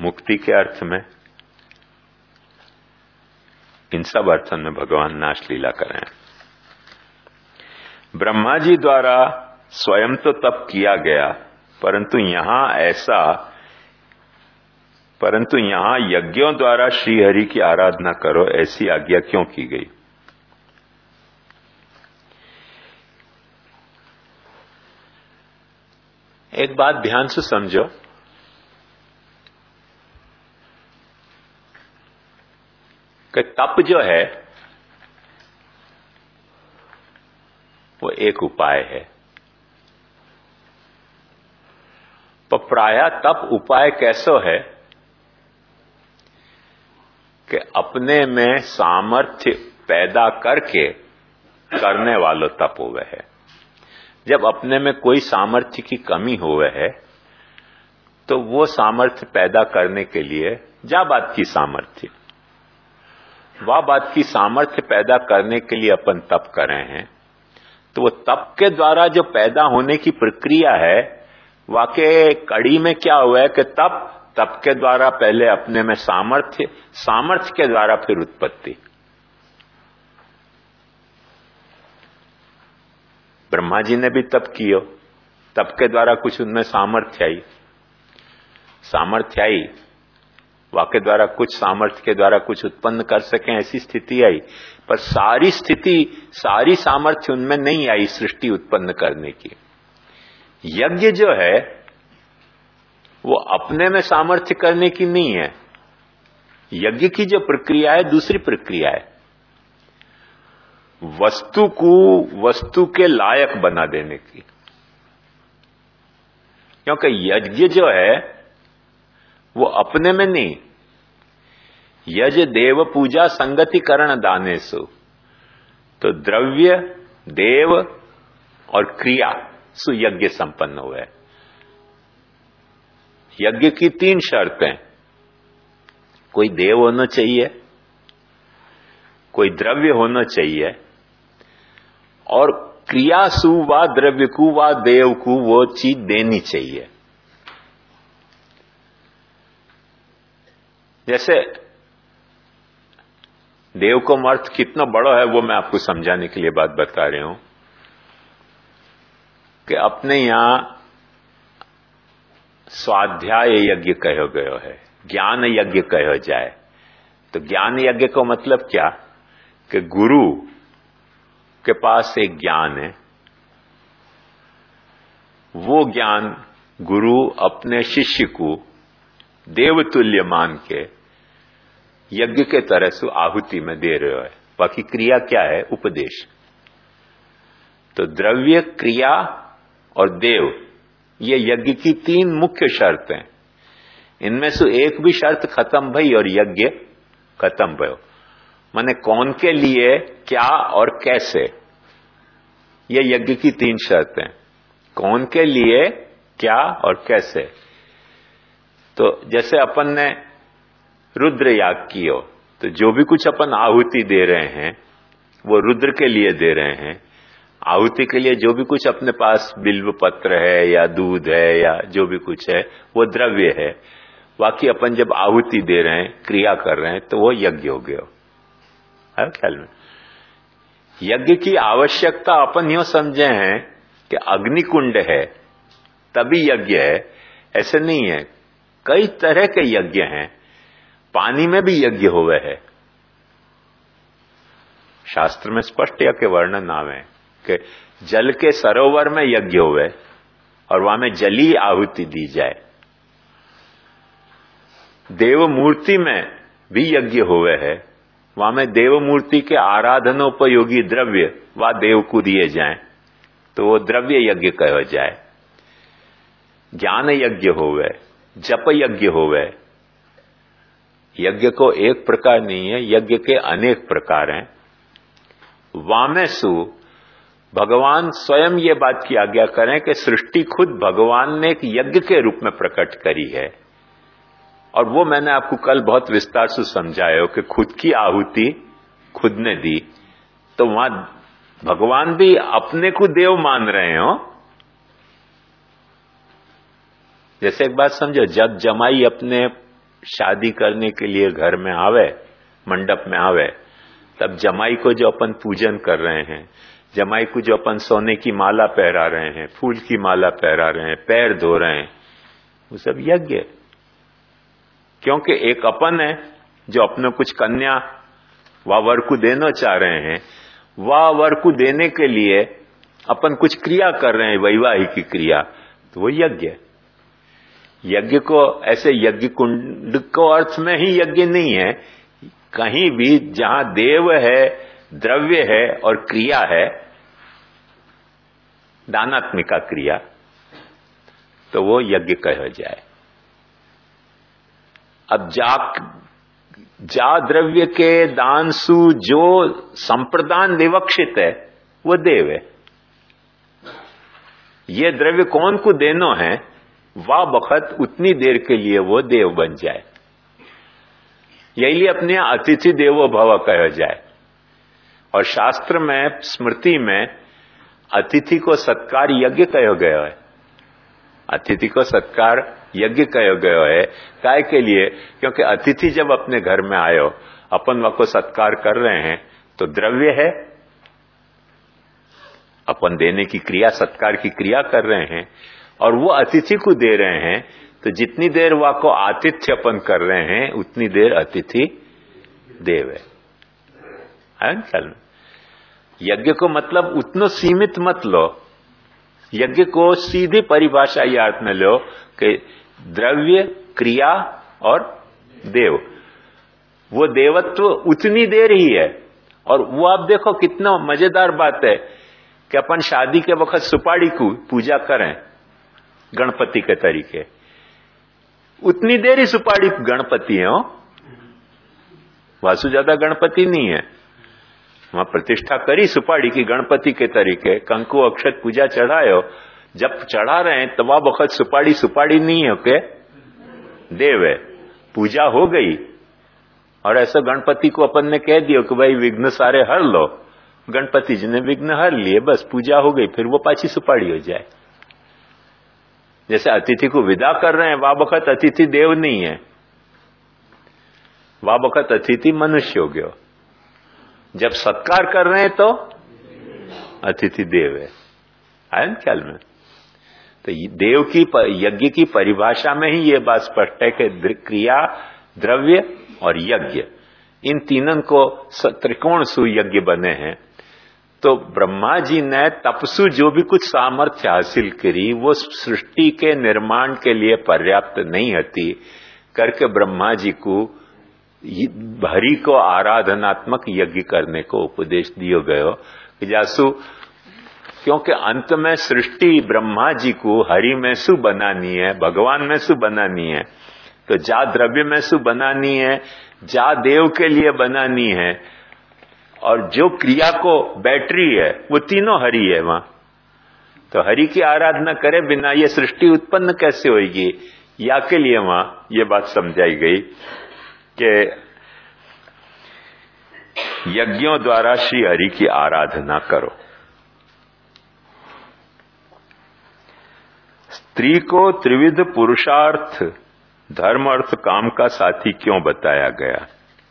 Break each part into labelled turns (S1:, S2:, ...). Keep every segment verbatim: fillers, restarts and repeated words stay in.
S1: मुक्ति के अर्थ में, इन सब अर्थों में भगवान नाश लीला कर रहे हैं। ब्रह्मा जी द्वारा स्वयं तो तप किया गया, परंतु यहां ऐसा परंतु यहां यज्ञों द्वारा श्रीहरि की आराधना करो, ऐसी आज्ञा क्यों की गई? एक बात ध्यान से समझो कि तप जो है वो एक उपाय है, पर प्रायः तप उपाय कैसो है कि अपने में सामर्थ्य पैदा करके करने वालों तप हुए है। जब अपने में कोई सामर्थ्य की कमी हुए है तो वो सामर्थ्य पैदा करने के लिए जा बात की सामर्थ्य वह बात की सामर्थ्य पैदा करने के लिए अपन तप कर रहे हैं, तो वो तप के द्वारा जो पैदा होने की प्रक्रिया है, वाकई कड़ी में क्या हुआ है कि तप तप के द्वारा पहले अपने में सामर्थ्य, सामर्थ्य के द्वारा फिर उत्पत्ति। ब्रह्मा जी ने भी तप कियो, तप के द्वारा कुछ उनमें सामर्थ्य आई, सामर्थ्य आई वाक्य द्वारा कुछ सामर्थ्य के द्वारा कुछ उत्पन्न कर सकें, ऐसी स्थिति आई। पर सारी स्थिति, सारी सामर्थ्य उनमें नहीं आई सृष्टि उत्पन्न करने की। यज्ञ जो है वो अपने में सामर्थ्य करने की नहीं है, यज्ञ की जो प्रक्रिया है दूसरी प्रक्रिया है, वस्तु को वस्तु के लायक बना देने की। क्योंकि यज्ञ जो है वो अपने में नहीं, यज देव पूजा संगति करण दानेसु, तो द्रव्य, देव और क्रिया सुयज्ञ संपन्न हुए। यज्ञ की तीन शर्तें, कोई देव होना चाहिए, कोई द्रव्य होना चाहिए, और क्रिया सु व द्रव्य को व देव को वो चीज देनी चाहिए। जैसे देव को अर्थ कितना बड़ा है वो मैं आपको समझाने के लिए बात बता रही हूं कि अपने यहां स्वाध्याय यज्ञ कहो गयो है, ज्ञान यज्ञ कहो जाए, तो ज्ञान यज्ञ का मतलब क्या कि गुरु के पास एक ज्ञान है, वो ज्ञान गुरु अपने शिष्य को देवतुल्य मान के यज्ञ के तरह से आहुति में दे रहे है। बाकी क्रिया क्या है? उपदेश। तो द्रव्य, क्रिया और देव, ये यज्ञ की तीन मुख्य शर्तें। इनमें से एक भी शर्त खत्म भई और यज्ञ खत्म भयो। माने कौन के लिए, क्या और कैसे, ये यज्ञ की तीन शर्तें। कौन के लिए, क्या और कैसे। तो जैसे अपन ने रुद्र याग कियो, तो जो भी कुछ अपन आहुति दे रहे हैं वो रुद्र के लिए दे रहे हैं। आहुति के लिए जो भी कुछ अपने पास बिल्व पत्र है या दूध है या जो भी कुछ है वो द्रव्य है। बाकी अपन जब आहुति दे रहे हैं, क्रिया कर रहे हैं, तो वो यज्ञ हो गया। है ख्याल में? यज्ञ की आवश्यकता अपन यूं समझे हैं कि अग्निकुंड है तभी यज्ञ है, ऐसे नहीं है। कई तरह के यज्ञ हैं, पानी में भी यज्ञ हुए है। शास्त्र में स्पष्ट या के वर्णन आवे कि जल के सरोवर में यज्ञ हुए और वहां में जली आहुति दी जाए। देव मूर्ति में भी यज्ञ हुए है, वहां में देव मूर्ति के आराधनोपयोगी द्रव्य व देव को दिए जाएं, तो वो द्रव्य यज्ञ कहो जाए। ज्ञान यज्ञ होवे, जप यज्ञ होवे। यज्ञ को एक प्रकार नहीं है, यज्ञ के अनेक प्रकार हैं। वामेसु भगवान स्वयं ये बात की आज्ञा करें कि सृष्टि खुद भगवान ने एक यज्ञ के रूप में प्रकट करी है। और वो मैंने आपको कल बहुत विस्तार से समझाया हो कि खुद की आहुति खुद ने दी, तो वहां भगवान भी अपने को देव मान रहे हो। जैसे एक बात समझो, जब जमाई अपने शादी करने के लिए घर में आवे, मंडप में आवे, तब जमाई को जो अपन पूजन कर रहे हैं, जमाई को जो अपन सोने की माला पहरा रहे हैं, फूल की माला पहरा रहे हैं, पैर धो रहे हैं, वो सब यज्ञ है। क्योंकि एक अपन है जो अपने कुछ कन्या व वर को देना चाह रहे हैं, वह वर को देने के लिए अपन कुछ क्रिया कर रहे हैं, वैवाहिक क्रिया, तो वो यज्ञ है। यज्ञ को ऐसे यज्ञ कुंड को अर्थ में ही यज्ञ नहीं है, कहीं भी जहां देव है, द्रव्य है और क्रिया है, दानात्मिका क्रिया, तो वो यज्ञ कहा जाए। अब जा जा द्रव्य के दान सु जो संप्रदान विवक्षित है वो देव है। ये द्रव्य कौन को देनो है, वह बखत उतनी देर के लिए वो देव बन जाए। यही लिए अपने अतिथि देवो भव कहा जाए। और शास्त्र में, स्मृति में अतिथि को सत्कार यज्ञ कहा गया है। अतिथि को सत्कार यज्ञ कहा गया है। काय के लिए? क्योंकि अतिथि जब अपने घर में आयो, अपन वह को सत्कार कर रहे हैं, तो द्रव्य है, अपन देने की क्रिया, सत्कार की क्रिया कर रहे हैं, और वो अतिथि को दे रहे हैं, तो जितनी देर वह को आतिथ्य अपन कर रहे हैं, उतनी देर अतिथि देव है। है ना? यज्ञ को मतलब उतना सीमित मत लो। यज्ञ को सीधी परिभाषा ये अर्थ में लो कि द्रव्य, क्रिया और देव, वो देवत्व उतनी देर ही है। और वो आप देखो कितना मजेदार बात है कि अपन शादी के वक्त सुपारी को पूजा करें गणपति के तरीके, उतनी देर ही सुपारी गणपति है। हो वासु ज्यादा गणपति नहीं है। वहां प्रतिष्ठा करी सुपारी की गणपति के तरीके, कंकु अक्षत पूजा चढ़ायो, जब चढ़ा रहे हैं तब वक्त सुपारी सुपारी नहीं है के देव है, पूजा हो गई। और ऐसा गणपति को अपन ने कह दियो कि भाई विघ्न सारे हर लो, गणपति जी ने विघ्न हर लिए, बस पूजा हो गई, फिर वो पाची सुपारी हो जाए। जैसे अतिथि को विदा कर रहे हैं, वह वक्त अतिथि देव नहीं है, वह वक्त अतिथि मनुष्य हो गया। जब सत्कार कर रहे हैं तो अतिथि देव है। आया ना ख्याल में? तो देव की यज्ञ की परिभाषा में ही ये बात स्पष्ट है कि क्रिया, द्रव्य और यज्ञ, इन तीनों को त्रिकोण सु यज्ञ बने हैं। तो ब्रह्मा जी ने तपसु जो भी कुछ सामर्थ्य हासिल करी, वो सृष्टि के निर्माण के लिए पर्याप्त नहीं होती करके ब्रह्मा जी को हरि को आराधनात्मक यज्ञ करने को उपदेश दियो गयो कि जासु, क्योंकि अंत में सृष्टि ब्रह्मा जी को हरि में सु बनानी है, भगवान में सु बनानी है, तो जा द्रव्य में सु बनानी है, जा देव के लिए बनानी है, और जो क्रिया को बैटरी है वो तीनों हरि है वहां। तो हरि की आराधना करे बिना ये सृष्टि उत्पन्न कैसे होगी? या के लिए वहां ये बात समझाई गई कि यज्ञों द्वारा श्री हरि की आराधना करो। स्त्री को त्रिविध पुरुषार्थ, धर्म, अर्थ, काम का साथी क्यों बताया गया?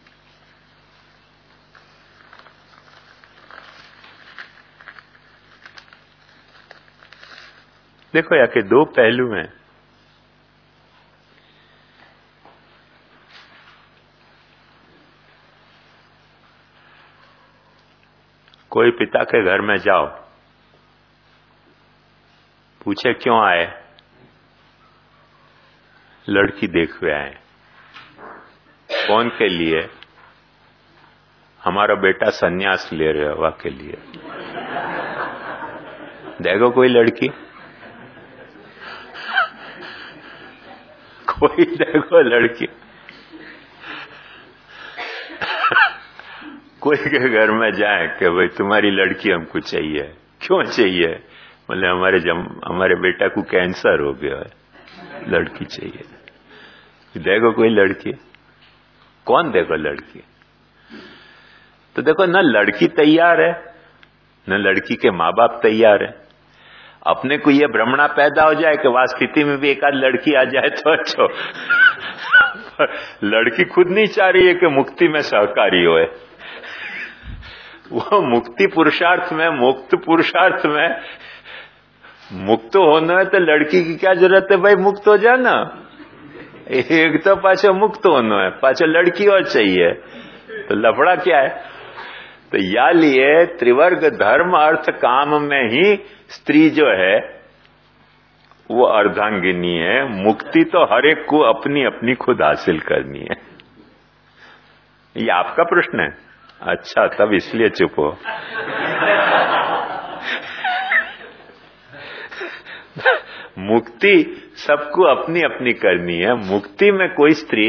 S1: देखो या के दो पहलू हैं। कोई पिता के घर में जाओ, पूछे क्यों आए? लड़की देखने आए। कौन के लिए? हमारा बेटा सन्यास ले रहे हो के लिए। देखो कोई लड़की, कोई देखो लड़की, कोई के घर में जाए कि भाई तुम्हारी लड़की हमको चाहिए। क्यों चाहिए? बोले हमारे जम हमारे बेटा को कैंसर हो गया है, लड़की चाहिए। देखो कोई लड़की, कौन देखो लड़की? तो देखो ना लड़की तैयार है, न लड़की के माँ बाप तैयार है। अपने को ये भ्रमणा पैदा हो जाए कि वह स्थिति में भी एक आध लड़की आ जाए तो अच्छा, लड़की खुद नहीं चाह रही है कि मुक्ति में सहकारी होए। वो मुक्ति पुरुषार्थ में, मुक्त पुरुषार्थ में मुक्त होना है तो लड़की की क्या जरूरत है भाई, मुक्त हो जाना। एक तो पाछो मुक्त होना है, पाछो लड़की और चाहिए, तो लफड़ा क्या है। तो या लिए त्रिवर्ग धर्म अर्थ काम में ही स्त्री जो है वो अर्धांगिनी है। मुक्ति तो हर एक को अपनी अपनी खुद हासिल करनी है। ये आपका प्रश्न है? अच्छा, तब इसलिए चुप हो। मुक्ति सबको अपनी अपनी करनी है। मुक्ति में कोई स्त्री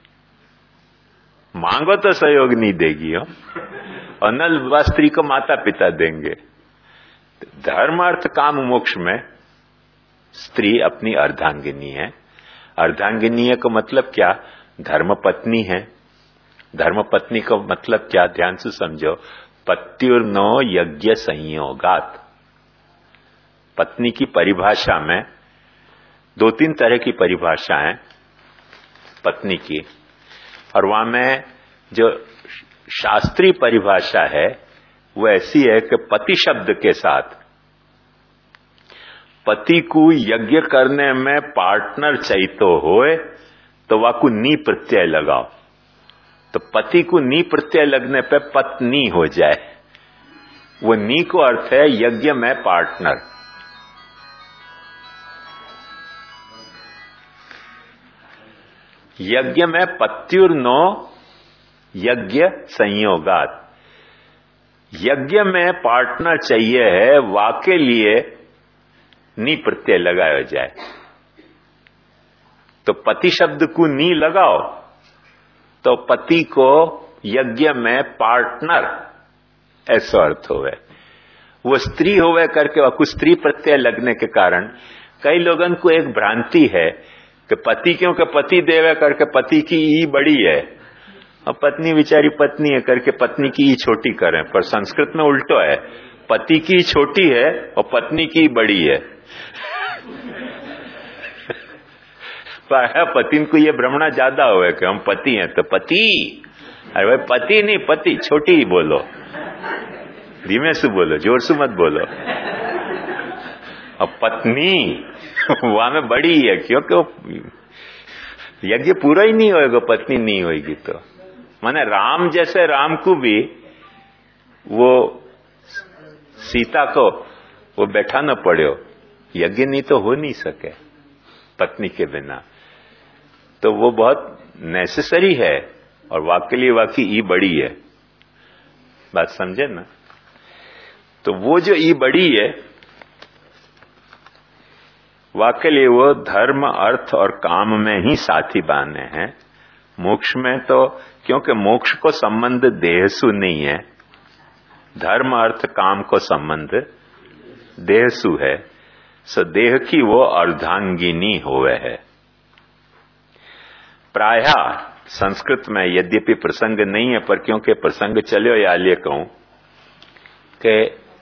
S1: मांगो तो सहयोग नहीं देगी हो, और न स्त्री को माता पिता देंगे। धर्म अर्थ काम मोक्ष में स्त्री अपनी अर्धांगिनी है। अर्धांगिनी का मतलब क्या? धर्म पत्नी है। धर्म पत्नी का मतलब क्या? ध्यान से समझो। पत्युर्नो यज्ञ संयोगात। पत्नी की परिभाषा में दो तीन तरह की परिभाषा है पत्नी की, और वहां में जो शास्त्रीय परिभाषा है वो ऐसी है कि पति शब्द के साथ पति को यज्ञ करने में पार्टनर चाहिए होए तो वाकु नी प्रत्यय लगाओ, तो पति को नी प्रत्यय लगने पे पत्नी हो जाए। वो नी को अर्थ है यज्ञ में पार्टनर। यज्ञ में पत्युर्नो यज्ञ संयोगात। यज्ञ में पार्टनर चाहिए है, वाके लिए नी प्रत्यय लगाया जाए। तो पति शब्द को नी लगाओ तो पति को यज्ञ में पार्टनर ऐसा अर्थ होवे। वो स्त्री होवे करके वाकु स्त्री प्रत्यय लगने के कारण कई लोगों को एक भ्रांति है कि पति क्योंकि पति देवे करके पति की ई बड़ी है और पत्नी बेचारी पत्नी है करके पत्नी की ई छोटी करें। पर संस्कृत में उल्टो है, पति की छोटी है और पत्नी की बड़ी है। पति को ये भ्रमणा ज्यादा हुआ कि हम पति हैं तो पति, अरे भाई पति नहीं, पति छोटी ही बोलो, धीमे से बोलो, जोर से मत बोलो। और पत्नी वहां में बड़ी है, क्योंकि यज्ञ पूरा ही नहीं होएगा पत्नी नहीं होएगी तो। माने राम जैसे राम को भी वो सीता को वो बैठा न पड़ो, यज्ञ नहीं तो हो नहीं सके पत्नी के बिना। तो वो बहुत नेसेसरी है और वाकई लिए वाकई ई बड़ी है। बात समझे ना? तो वो जो ई बड़ी है वाकई लिए वो धर्म अर्थ और काम में ही साथी बाने हैं। मोक्ष में तो क्योंकि मोक्ष को संबंध देह सु नहीं है, धर्म अर्थ काम को संबंध देह सु है, सो देह की वो अर्धांगिनी होवे है। प्राय संस्कृत में यद्यपि प्रसंग नहीं है, पर क्योंकि प्रसंग चलो या लिए कहूं कि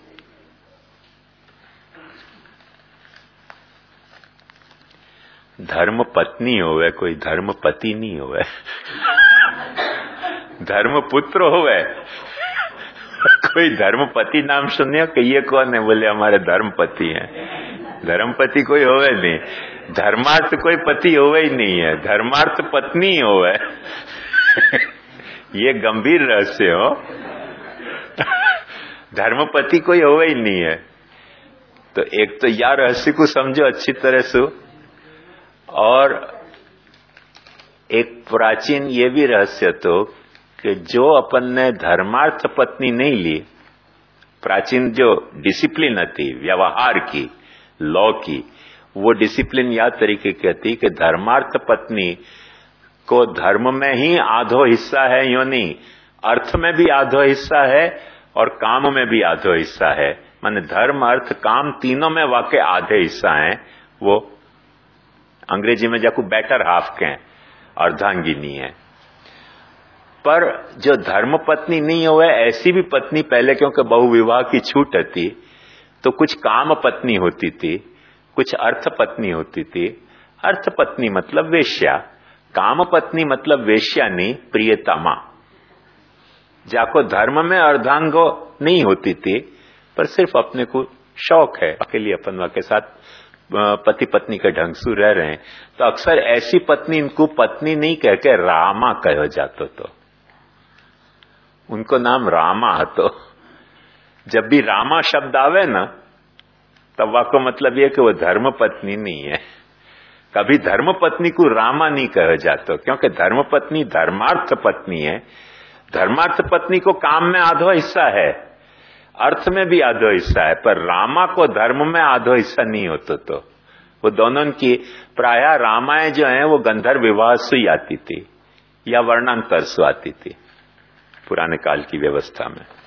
S1: धर्म पत्नी होवे, कोई धर्म पति नहीं होवे। धर्म पुत्र होवे, कोई धर्मपति नाम सुनियो कि ये कौन है? बोले हमारे धर्मपति हैं। धर्मपति कोई होवे नहीं, धर्मार्थ कोई पति होवे ही नहीं है, धर्मार्थ पत्नी होवे। ये गंभीर रहस्य हो। धर्मपति कोई होवे ही नहीं है। तो एक तो या रहस्य को समझो अच्छी तरह से, और एक प्राचीन ये भी रहस्य तो कि जो अपन ने धर्मार्थ पत्नी नहीं ली, प्राचीन जो डिसिप्लिन थी व्यवहार की, लॉ की, वो डिसिप्लिन या तरीके की थी कि धर्मार्थ पत्नी को धर्म में ही आधो हिस्सा है, यो नहीं, अर्थ में भी आधो हिस्सा है और काम में भी आधो हिस्सा है। माने धर्म अर्थ काम तीनों में वाकई आधे हिस्सा है। वो अंग्रेजी में जाकू बेटर हाफ के अर्धांगिनी है। पर जो धर्म पत्नी नहीं हुए, ऐसी भी पत्नी पहले क्योंकि बहुविवाह की छूट थी तो कुछ काम पत्नी होती थी, कुछ अर्थ पत्नी होती थी। अर्थ पत्नी मतलब वेश्या, काम पत्नी मतलब वेश्या नहीं, प्रियतमा, जाको धर्म में अर्धांगो नहीं होती थी, पर सिर्फ अपने को शौक है, अकेली अपन के साथ पति पत्नी के ढंग से रह रहे हैं, तो अक्सर ऐसी पत्नी इनको पत्नी नहीं कह के रामा कहो जातो, तो उनको नाम रामा हतो। जब भी रामा शब्द आवे ना, तब वाको मतलब यह कि वो धर्म पत्नी नहीं है। कभी धर्म पत्नी को रामा नहीं कहा जाता, क्योंकि धर्म पत्नी धर्मार्थ पत्नी है। धर्मार्थ पत्नी को काम में आधो हिस्सा है, अर्थ में भी आधो हिस्सा है, पर रामा को धर्म में आधो हिस्सा नहीं होता। तो वो दोनों की प्राय रामाएं जो है वो गंधर्व विवाह से ही आती थी या वर्णांतर से आती थी पुराने काल की व्यवस्था में।